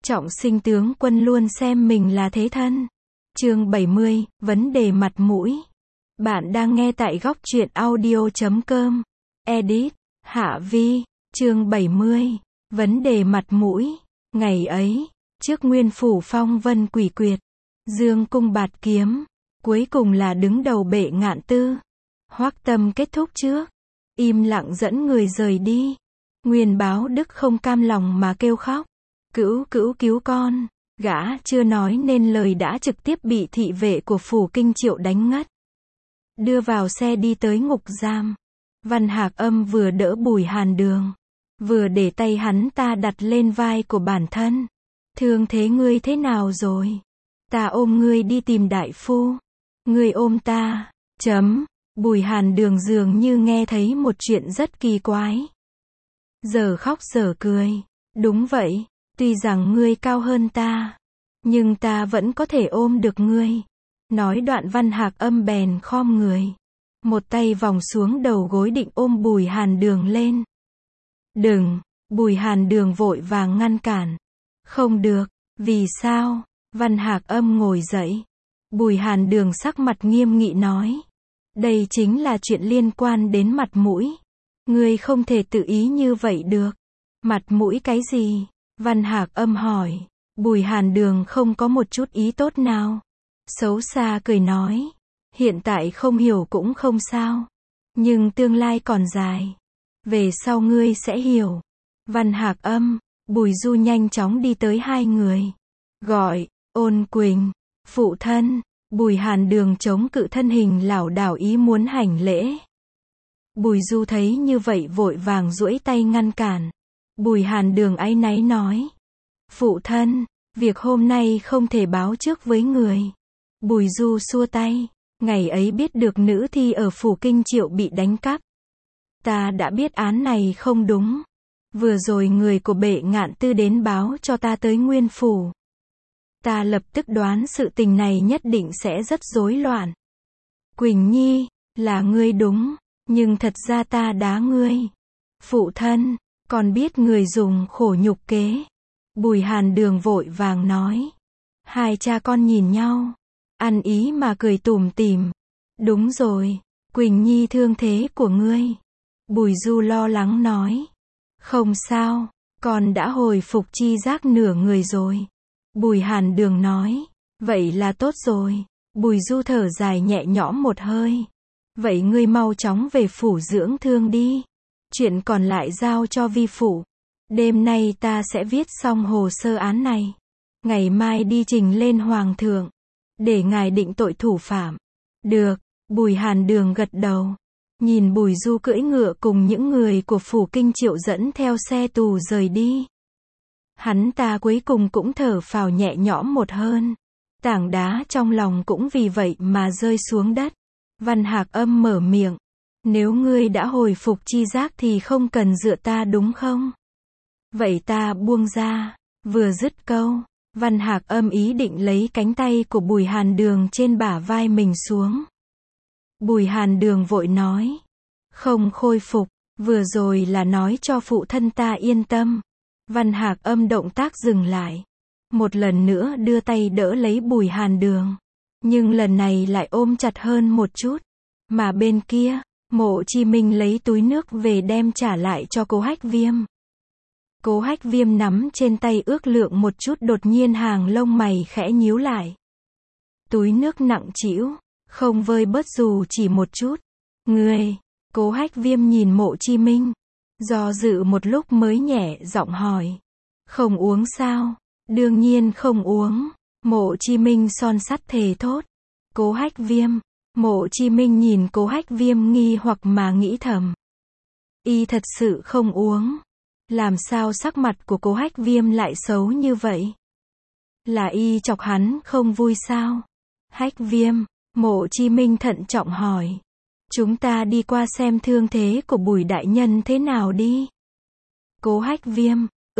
Trọng sinh tướng quân luôn xem mình là thế thân. Chương 70, vấn đề mặt mũi. Bạn đang nghe tại góc truyện audio.com. Edit, Hạ Vi, chương 70, vấn đề mặt mũi. Ngày ấy, trước nguyên phủ phong vân quỷ quyệt, dương cung bạt kiếm, cuối cùng là đứng đầu bệ Ngạn Tư. Hoắc Tâm kết thúc trước, im lặng dẫn người rời đi. Nguyên Báo Đức không cam lòng mà kêu khóc. Cữu cữu cứu con. Gã chưa nói nên lời đã trực tiếp bị thị vệ của phủ Kinh Triệu đánh ngất. Đưa vào xe đi tới ngục giam. Văn Hạc Âm vừa đỡ Bùi Hàn Đường, vừa để tay hắn ta đặt lên vai của bản thân. Thương thế ngươi thế nào rồi? Ta ôm ngươi đi tìm đại phu. Ngươi ôm ta. Bùi Hàn Đường dường như nghe thấy một chuyện rất kỳ quái. Giờ khóc giờ cười. Đúng vậy, tuy rằng ngươi cao hơn ta, nhưng ta vẫn có thể ôm được ngươi. Nói đoạn Văn Hạc Âm bèn khom người, một tay vòng xuống đầu gối định ôm Bùi Hàn Đường lên. Đừng, Bùi Hàn Đường vội vàng ngăn cản. Không được, vì sao? Văn Hạc Âm ngồi dậy. Bùi Hàn Đường sắc mặt nghiêm nghị nói. Đây chính là chuyện liên quan đến mặt mũi. Ngươi không thể tự ý như vậy được. Mặt mũi cái gì? Văn Hạc Âm hỏi. Bùi Hàn Đường không có một chút ý tốt nào. Xấu xa cười nói. Hiện tại không hiểu cũng không sao. Nhưng tương lai còn dài. Về sau ngươi sẽ hiểu. Văn Hạc Âm, Bùi Du nhanh chóng đi tới hai người. Gọi, Ôn Quỳnh, phụ thân. Bùi Hàn Đường chống cự thân hình lảo đảo ý muốn hành lễ. Bùi Du thấy như vậy vội vàng duỗi tay ngăn cản. Bùi Hàn Đường áy náy nói. Phụ thân, việc hôm nay không thể báo trước với người. Bùi Du xua tay. Ngày ấy biết được nữ thi ở phủ Kinh Triệu bị đánh cắp. Ta đã biết án này không đúng. Vừa rồi người của bệ Ngạn Tư đến báo cho ta tới nguyên phủ. Ta lập tức đoán sự tình này nhất định sẽ rất rối loạn. Quỳnh Nhi, là ngươi đúng, nhưng thật ra ta đá ngươi. Phụ thân, còn biết người dùng khổ nhục kế. Bùi Hàn Đường vội vàng nói. Hai cha con nhìn nhau, ăn ý mà cười tủm tỉm. Đúng rồi, Quỳnh Nhi thương thế của ngươi. Bùi Du lo lắng nói. Không sao, con đã hồi phục chi giác nửa người rồi. Bùi Hàn Đường nói. Vậy là tốt rồi. Bùi Du thở dài nhẹ nhõm một hơi. Vậy ngươi mau chóng về phủ dưỡng thương đi. Chuyện còn lại giao cho vi phủ. Đêm nay ta sẽ viết xong hồ sơ án này. Ngày mai đi trình lên hoàng thượng. Để ngài định tội thủ phạm. Được, Bùi Hàn Đường gật đầu. Nhìn Bùi Du cưỡi ngựa cùng những người của phủ Kinh Triệu dẫn theo xe tù rời đi. Hắn ta cuối cùng cũng thở phào nhẹ nhõm một hơn. Tảng đá trong lòng cũng vì vậy mà rơi xuống đất. Văn Hạc Âm mở miệng. Nếu ngươi đã hồi phục chi giác thì không cần dựa ta đúng không? Vậy ta buông ra. Vừa dứt câu, Văn Hạc Âm ý định lấy cánh tay của Bùi Hàn Đường trên bả vai mình xuống. Bùi Hàn Đường vội nói. Không khôi phục, vừa rồi là nói cho phụ thân ta yên tâm. Văn Hạc Âm động tác dừng lại. Một lần nữa đưa tay đỡ lấy Bùi Hàn Đường. Nhưng lần này lại ôm chặt hơn một chút. Mà bên kia, Mộ Chi Minh lấy túi nước về đem trả lại cho Cố Hách Viêm. Cố Hách Viêm nắm trên tay ước lượng một chút đột nhiên hàng lông mày khẽ nhíu lại. Túi nước nặng trĩu, không vơi bớt dù chỉ một chút. Ngươi, Cố Hách Viêm nhìn Mộ Chi Minh. Do dự một lúc mới nhẹ giọng hỏi. Không uống sao? Đương nhiên không uống. Mộ Chi Minh son sắt thề thốt. Cố Hách Viêm. Mộ Chi Minh nhìn Cố Hách Viêm nghi hoặc mà nghĩ thầm. Y thật sự không uống. Làm sao sắc mặt của Cố Hách Viêm lại xấu như vậy? Là y chọc hắn không vui sao? Hách Viêm. Mộ Chi Minh thận trọng hỏi. Chúng ta đi qua xem thương thế của Bùi đại nhân thế nào đi. Cố Hách Viêm.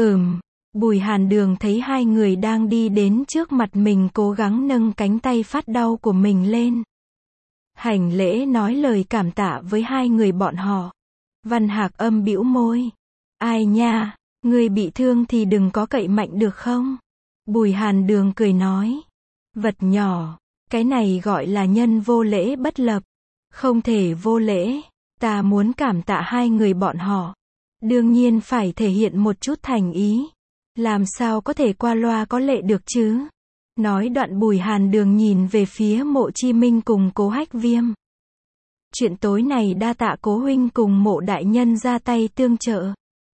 Bùi Hàn Đường thấy hai người đang đi đến trước mặt mình cố gắng nâng cánh tay phát đau của mình lên. Hành lễ nói lời cảm tạ với hai người bọn họ. Văn Hạc Âm bĩu môi. Ai nha, ngươi bị thương thì đừng có cậy mạnh được không? Bùi Hàn Đường cười nói. Vật nhỏ, cái này gọi là nhân vô lễ bất lập. Không thể vô lễ, ta muốn cảm tạ hai người bọn họ. Đương nhiên phải thể hiện một chút thành ý. Làm sao có thể qua loa có lệ được chứ? Nói đoạn Bùi Hàn Đường nhìn về phía Mộ Chi Minh cùng Cố Hách Viêm. Chuyện tối này đa tạ Cố huynh cùng Mộ đại nhân ra tay tương trợ.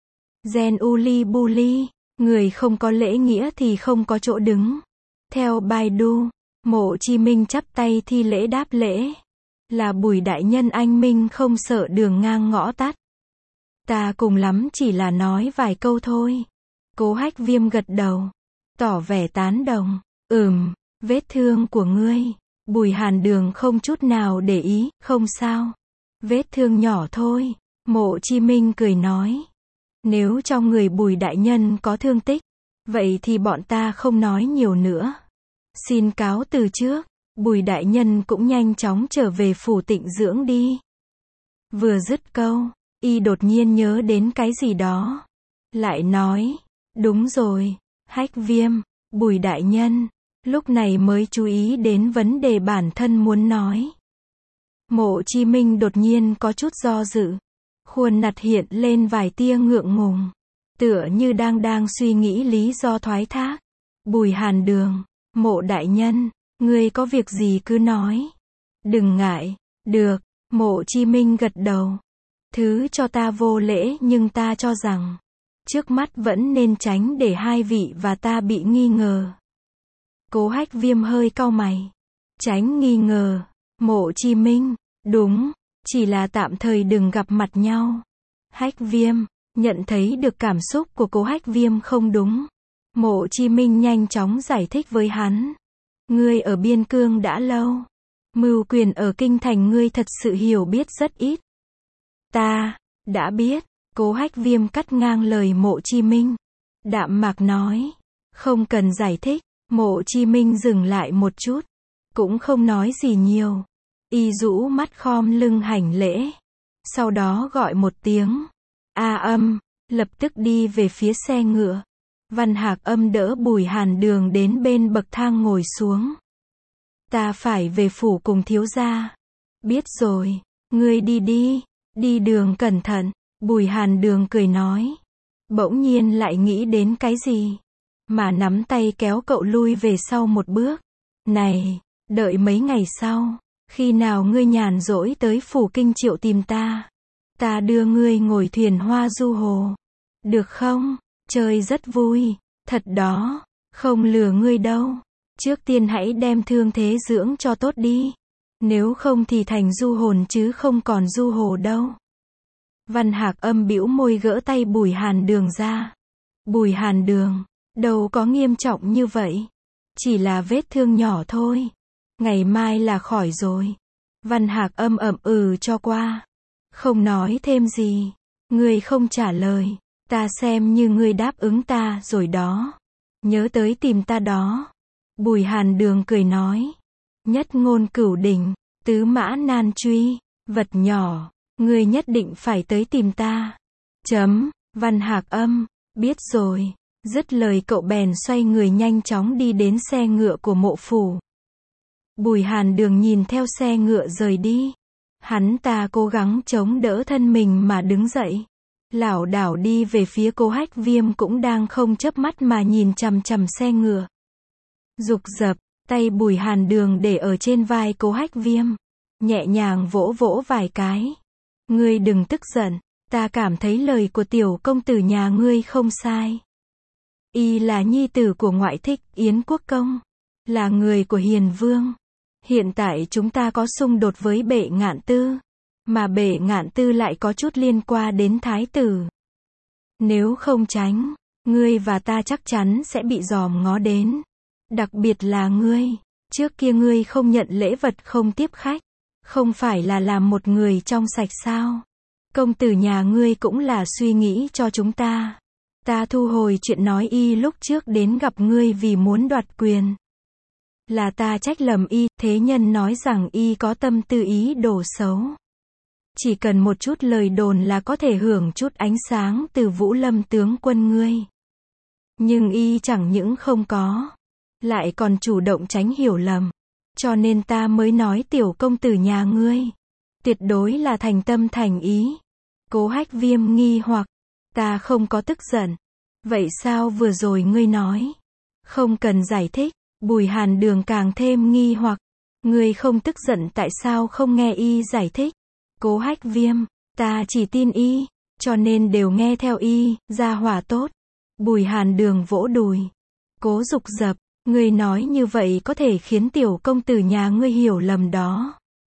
Gen Uli Buli, người không có lễ nghĩa thì không có chỗ đứng. Theo Baidu, Mộ Chi Minh chắp tay thi lễ đáp lễ. Là Bùi đại nhân anh minh không sợ đường ngang ngõ tắt. Ta cùng lắm chỉ là nói vài câu thôi. Cố Hách Viêm gật đầu, tỏ vẻ tán đồng. Vết thương của ngươi. Bùi Hàn Đường không chút nào để ý, không sao. Vết thương nhỏ thôi. Mộ Chi Minh cười nói. Nếu trong người Bùi đại nhân có thương tích, vậy thì bọn ta không nói nhiều nữa. Xin cáo từ trước. Bùi đại nhân cũng nhanh chóng trở về phủ tịnh dưỡng đi. Vừa dứt câu, y đột nhiên nhớ đến cái gì đó. Lại nói, đúng rồi, Hách Viêm, Bùi đại nhân, lúc này mới chú ý đến vấn đề bản thân muốn nói. Mộ Chi Minh đột nhiên có chút do dự. Khuôn mặt hiện lên vài tia ngượng ngùng. Tựa như đang suy nghĩ lý do thoái thác. Bùi Hàn Đường, Mộ đại nhân, ngươi có việc gì cứ nói. Đừng ngại. Được. Mộ Chi Minh gật đầu. Thứ cho ta vô lễ nhưng ta cho rằng trước mắt vẫn nên tránh để hai vị và ta bị nghi ngờ. Cố Hách Viêm hơi cau mày. Tránh nghi ngờ. Mộ Chi Minh, đúng, chỉ là tạm thời đừng gặp mặt nhau. Hách Viêm, nhận thấy được cảm xúc của Cố Hách Viêm không đúng. Mộ Chi Minh nhanh chóng giải thích với hắn. Ngươi ở biên cương đã lâu. Mưu quyền ở kinh thành ngươi thật sự hiểu biết rất ít. Ta đã biết. Cố Hách Viêm cắt ngang lời Mộ Chi Minh. Đạm mạc nói. Không cần giải thích. Mộ Chi Minh dừng lại một chút. Cũng không nói gì nhiều. Y rũ mắt khom lưng hành lễ. Sau đó gọi một tiếng. A Âm. Lập tức đi về phía xe ngựa. Văn Hạc Âm đỡ Bùi Hàn Đường đến bên bậc thang ngồi xuống. Ta phải về phủ cùng thiếu gia. Biết rồi. Ngươi đi đi. Đi đường cẩn thận. Bùi Hàn Đường cười nói. Bỗng nhiên lại nghĩ đến cái gì. Mà nắm tay kéo cậu lui về sau một bước. Này, đợi mấy ngày sau. Khi nào ngươi nhàn rỗi tới phủ Kinh Triệu tìm ta. Ta đưa ngươi ngồi thuyền hoa du hồ. Được không? Chơi rất vui. Thật đó. Không lừa ngươi đâu. Trước tiên hãy đem thương thế dưỡng cho tốt đi. Nếu không thì thành du hồn chứ không còn du hồ đâu. Văn Hạc Âm bĩu môi gỡ tay Bùi Hàn Đường ra. Bùi Hàn Đường, đâu có nghiêm trọng như vậy. Chỉ là vết thương nhỏ thôi. Ngày mai là khỏi rồi. Văn Hạc Âm ậm cho qua. Không nói thêm gì. Ngươi không trả lời. Ta xem như ngươi đáp ứng ta rồi đó. Nhớ tới tìm ta đó. Bùi Hàn Đường cười nói. Nhất ngôn cửu đỉnh, tứ mã nan truy, vật nhỏ, ngươi nhất định phải tới tìm ta. Văn Hạc Âm, biết rồi. Dứt lời cậu bèn xoay người nhanh chóng đi đến xe ngựa của Mộ phủ. Bùi Hàn Đường nhìn theo xe ngựa rời đi. Hắn ta cố gắng chống đỡ thân mình mà đứng dậy. Lảo đảo đi về phía Cố Hách Viêm cũng đang không chớp mắt mà nhìn chằm chằm xe ngựa. Rục rập, tay Bùi Hàn Đường để ở trên vai Cố Hách Viêm. Nhẹ nhàng vỗ vỗ vài cái. Ngươi đừng tức giận, ta cảm thấy lời của tiểu công tử nhà ngươi không sai. Y là nhi tử của ngoại thích Yến Quốc Công. Là người của Hiền Vương. Hiện tại chúng ta có xung đột với Bệ Ngạn Tư. Mà Bệ Ngạn Tư lại có chút liên quan đến Thái tử. Nếu không tránh, ngươi và ta chắc chắn sẽ bị dòm ngó đến. Đặc biệt là ngươi. Trước kia ngươi không nhận lễ vật không tiếp khách. Không phải là làm một người trong sạch sao? Công tử nhà ngươi cũng là suy nghĩ cho chúng ta. Ta thu hồi chuyện nói y lúc trước đến gặp ngươi vì muốn đoạt quyền. Là ta trách lầm y, thế nhân nói rằng y có tâm tư ý đồ xấu. Chỉ cần một chút lời đồn là có thể hưởng chút ánh sáng từ Vũ Lâm tướng quân ngươi. Nhưng y chẳng những không có, lại còn chủ động tránh hiểu lầm. Cho nên ta mới nói tiểu công tử nhà ngươi tuyệt đối là thành tâm thành ý. Cố Hách Viêm nghi hoặc, ta không có tức giận. Vậy sao vừa rồi ngươi nói không cần giải thích? Bùi Hàn Đường càng thêm nghi hoặc, ngươi không tức giận tại sao không nghe y giải thích? Cố Hách Viêm, ta chỉ tin y, cho nên đều nghe theo y, gia hỏa tốt. Bùi Hàn Đường vỗ đùi. Cố Dục Dập, ngươi nói như vậy có thể khiến tiểu công tử nhà ngươi hiểu lầm đó.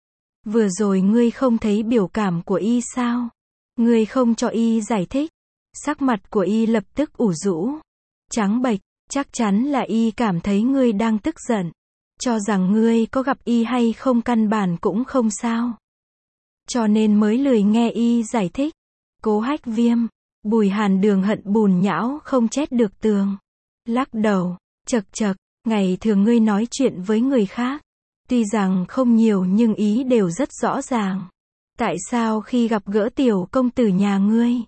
Vừa rồi ngươi không thấy biểu cảm của y sao? Ngươi không cho y giải thích. Sắc mặt của y lập tức ủ rũ, trắng bệch, chắc chắn là y cảm thấy ngươi đang tức giận. Cho rằng ngươi có gặp y hay không căn bản cũng không sao. Cho nên mới lười nghe y giải thích. Cố Hách Viêm, Bùi Hàn Đường hận bùn nhão không chét được tường. Lắc đầu, chậc chậc, ngày thường ngươi nói chuyện với người khác, tuy rằng không nhiều nhưng ý đều rất rõ ràng. Tại sao khi gặp gỡ tiểu công tử nhà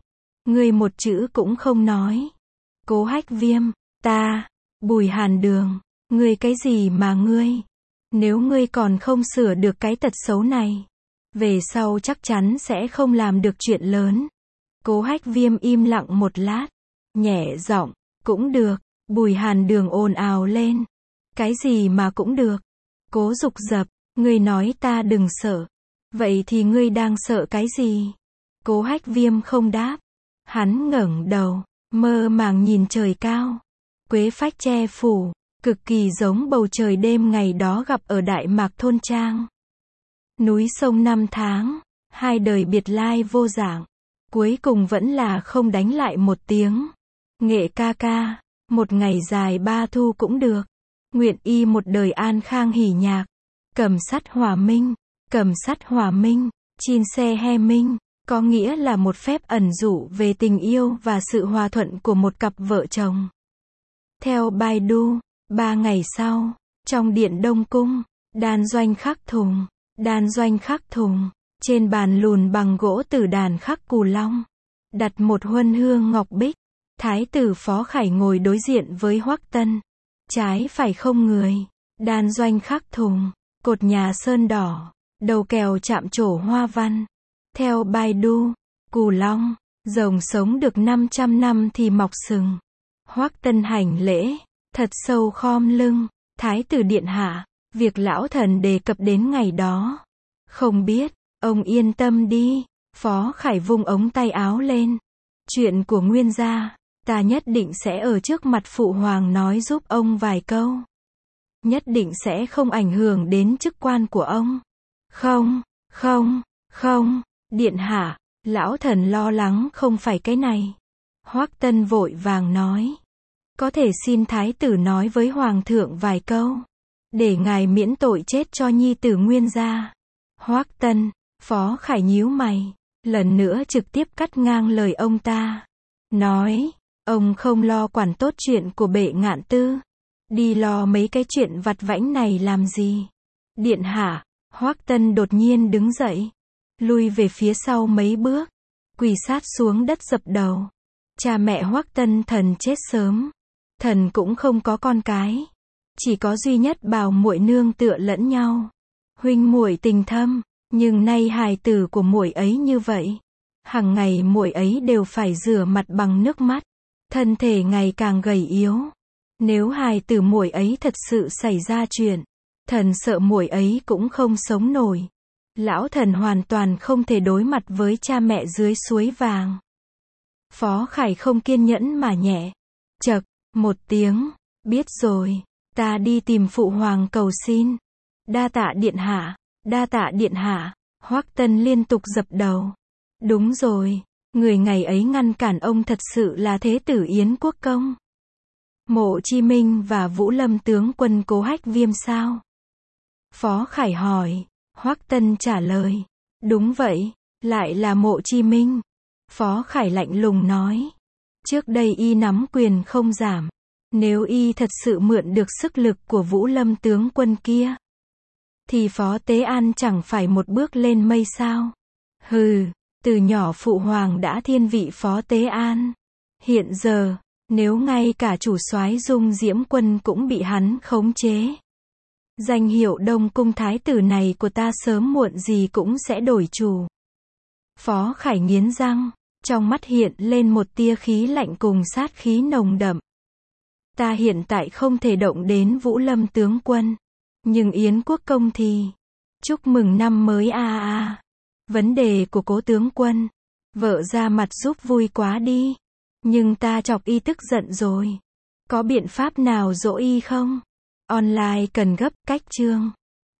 ngươi một chữ cũng không nói? Cố Hách Viêm, ta, Bùi Hàn Đường, ngươi cái gì mà ngươi? Nếu ngươi còn không sửa được cái tật xấu này, về sau chắc chắn sẽ không làm được chuyện lớn. Cố Hách Viêm im lặng một lát, nhẹ giọng, cũng được. Bùi Hàn Đường ồn ào lên. Cái gì mà cũng được? Cố Dục Dập, ngươi nói ta đừng sợ. Vậy thì ngươi đang sợ cái gì? Cố Hách Viêm không đáp. Hắn ngẩng đầu, mơ màng nhìn trời cao. Quế phách che phủ, cực kỳ giống bầu trời đêm ngày đó gặp ở Đại Mạc thôn trang. Núi sông năm tháng, hai đời biệt lai vô dạng. Cuối cùng vẫn là không đánh lại một tiếng. Nghệ ca ca, một ngày dài ba thu cũng được. Nguyện y một đời an khang hỉ nhạc. Cầm sắt hòa minh, cầm sắt hòa minh, chin xe he minh, có nghĩa là một phép ẩn dụ về tình yêu và sự hòa thuận của một cặp vợ chồng. Theo Baidu, 3 ngày sau, trong điện Đông Cung, đan doanh khắc thùng, trên bàn lùn bằng gỗ tử đàn khắc cù long, đặt một huân hương ngọc bích. Thái tử Phó Khải ngồi đối diện với Hoắc Tân, trái phải không người. Đan doanh khắc thùng, cột nhà sơn đỏ, đầu kèo chạm trổ hoa văn. Theo Baidu, cù long, rồng sống được 500 năm thì mọc sừng. Hoắc Tân hành lễ, thật sâu khom lưng. Thái tử điện hạ, việc lão thần đề cập đến ngày đó, không biết, ông yên tâm đi. Phó Khải vung ống tay áo lên. Chuyện của Nguyên gia, ta nhất định sẽ ở trước mặt phụ hoàng nói giúp ông vài câu. Nhất định sẽ không ảnh hưởng đến chức quan của ông. Không, điện hạ, lão thần lo lắng không phải cái này. Hoắc Tân vội vàng nói. Có thể xin thái tử nói với hoàng thượng vài câu, để ngài miễn tội chết cho nhi tử Nguyên gia. Hoắc Tân, Phó Khải nhíu mày, lần nữa trực tiếp cắt ngang lời ông ta. Nói, ông không lo quản tốt chuyện của Bệ Ngạn Tư, đi lo mấy cái chuyện vặt vãnh này làm gì? Điện hạ, Hoắc Tân đột nhiên đứng dậy, lui về phía sau mấy bước, quỳ sát xuống đất dập đầu. Cha mẹ Hoắc Tân thần chết sớm, thần cũng không có con cái, chỉ có duy nhất Bảo muội nương tựa lẫn nhau, huynh muội tình thâm, nhưng nay hài tử của muội ấy như vậy, hàng ngày muội ấy đều phải rửa mặt bằng nước mắt, thân thể ngày càng gầy yếu. Nếu hài tử muội ấy thật sự xảy ra chuyện, thần sợ muội ấy cũng không sống nổi. Lão thần hoàn toàn không thể đối mặt với cha mẹ dưới suối vàng. Phó Khải không kiên nhẫn mà nhẹ chậc một tiếng, biết rồi, ta đi tìm phụ hoàng cầu xin. Đa tạ điện hạ, đa tạ điện hạ. Hoắc Tân liên tục dập đầu. Đúng rồi, người ngày ấy ngăn cản ông thật sự là Thế tử Yến Quốc Công, Mộ Chi Minh và Vũ Lâm tướng quân Cố Hách Viêm sao? Phó Khải hỏi. Hoắc Tân trả lời. Đúng vậy, lại là Mộ Chi Minh. Phó Khải lạnh lùng nói. Trước đây y nắm quyền không giảm. Nếu y thật sự mượn được sức lực của Vũ Lâm tướng quân kia, thì Phó Tế An chẳng phải một bước lên mây sao? Hừ, từ nhỏ phụ hoàng đã thiên vị Phó Tế An. Hiện giờ, Nếu ngay cả chủ soái Dung Diễm Quân cũng bị hắn khống chế, danh hiệu Đông Cung thái tử này của ta sớm muộn gì cũng sẽ đổi chủ. Phó Khải nghiến răng, trong mắt hiện lên một tia khí lạnh cùng sát khí nồng đậm. Ta hiện tại không thể động đến Vũ Lâm tướng quân, nhưng Yến Quốc công thì. Chúc mừng năm mới a. Vấn đề của Cố tướng quân, vợ ra mặt giúp vui quá đi, nhưng ta chọc y tức giận rồi. Có biện pháp nào dỗ y không? Online cần gấp, cách chương